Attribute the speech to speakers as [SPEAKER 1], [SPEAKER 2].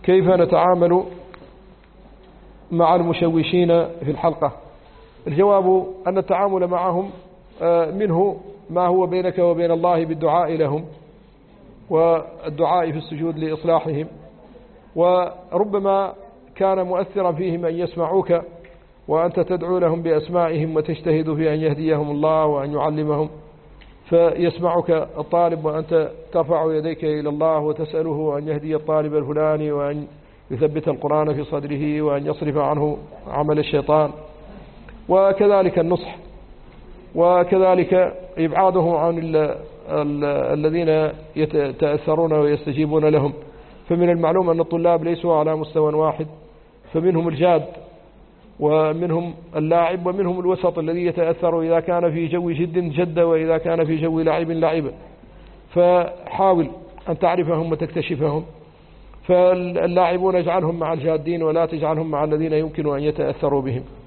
[SPEAKER 1] كيف نتعامل مع المشوشين في الحلقة؟ الجواب أن التعامل معهم منه ما هو بينك وبين الله بالدعاء لهم والدعاء في السجود لإصلاحهم، وربما كان مؤثرا فيهم أن يسمعوك وأنت تدعو لهم بأسمائهم وتجتهد في أن يهديهم الله وأن يعلمهم، فيسمعك الطالب وأنت ترفع يديك إلى الله وتسأله أن يهدي الطالب الفلاني وأن يثبت القرآن في صدره وأن يصرف عنه عمل الشيطان، وكذلك النصح، وكذلك إبعادهم عن الذين يتأثرون ويستجيبون لهم. فمن المعلوم أن الطلاب ليسوا على مستوى واحد، فمنهم الجاد ومنهم اللاعب ومنهم الوسط الذي يتأثر إذا كان في جو جد جد وإذا كان في جو لعب لعب، فحاول أن تعرفهم وتكتشفهم. فاللاعبون اجعلهم مع الجادين ولا تجعلهم مع الذين يمكن أن يتأثروا بهم.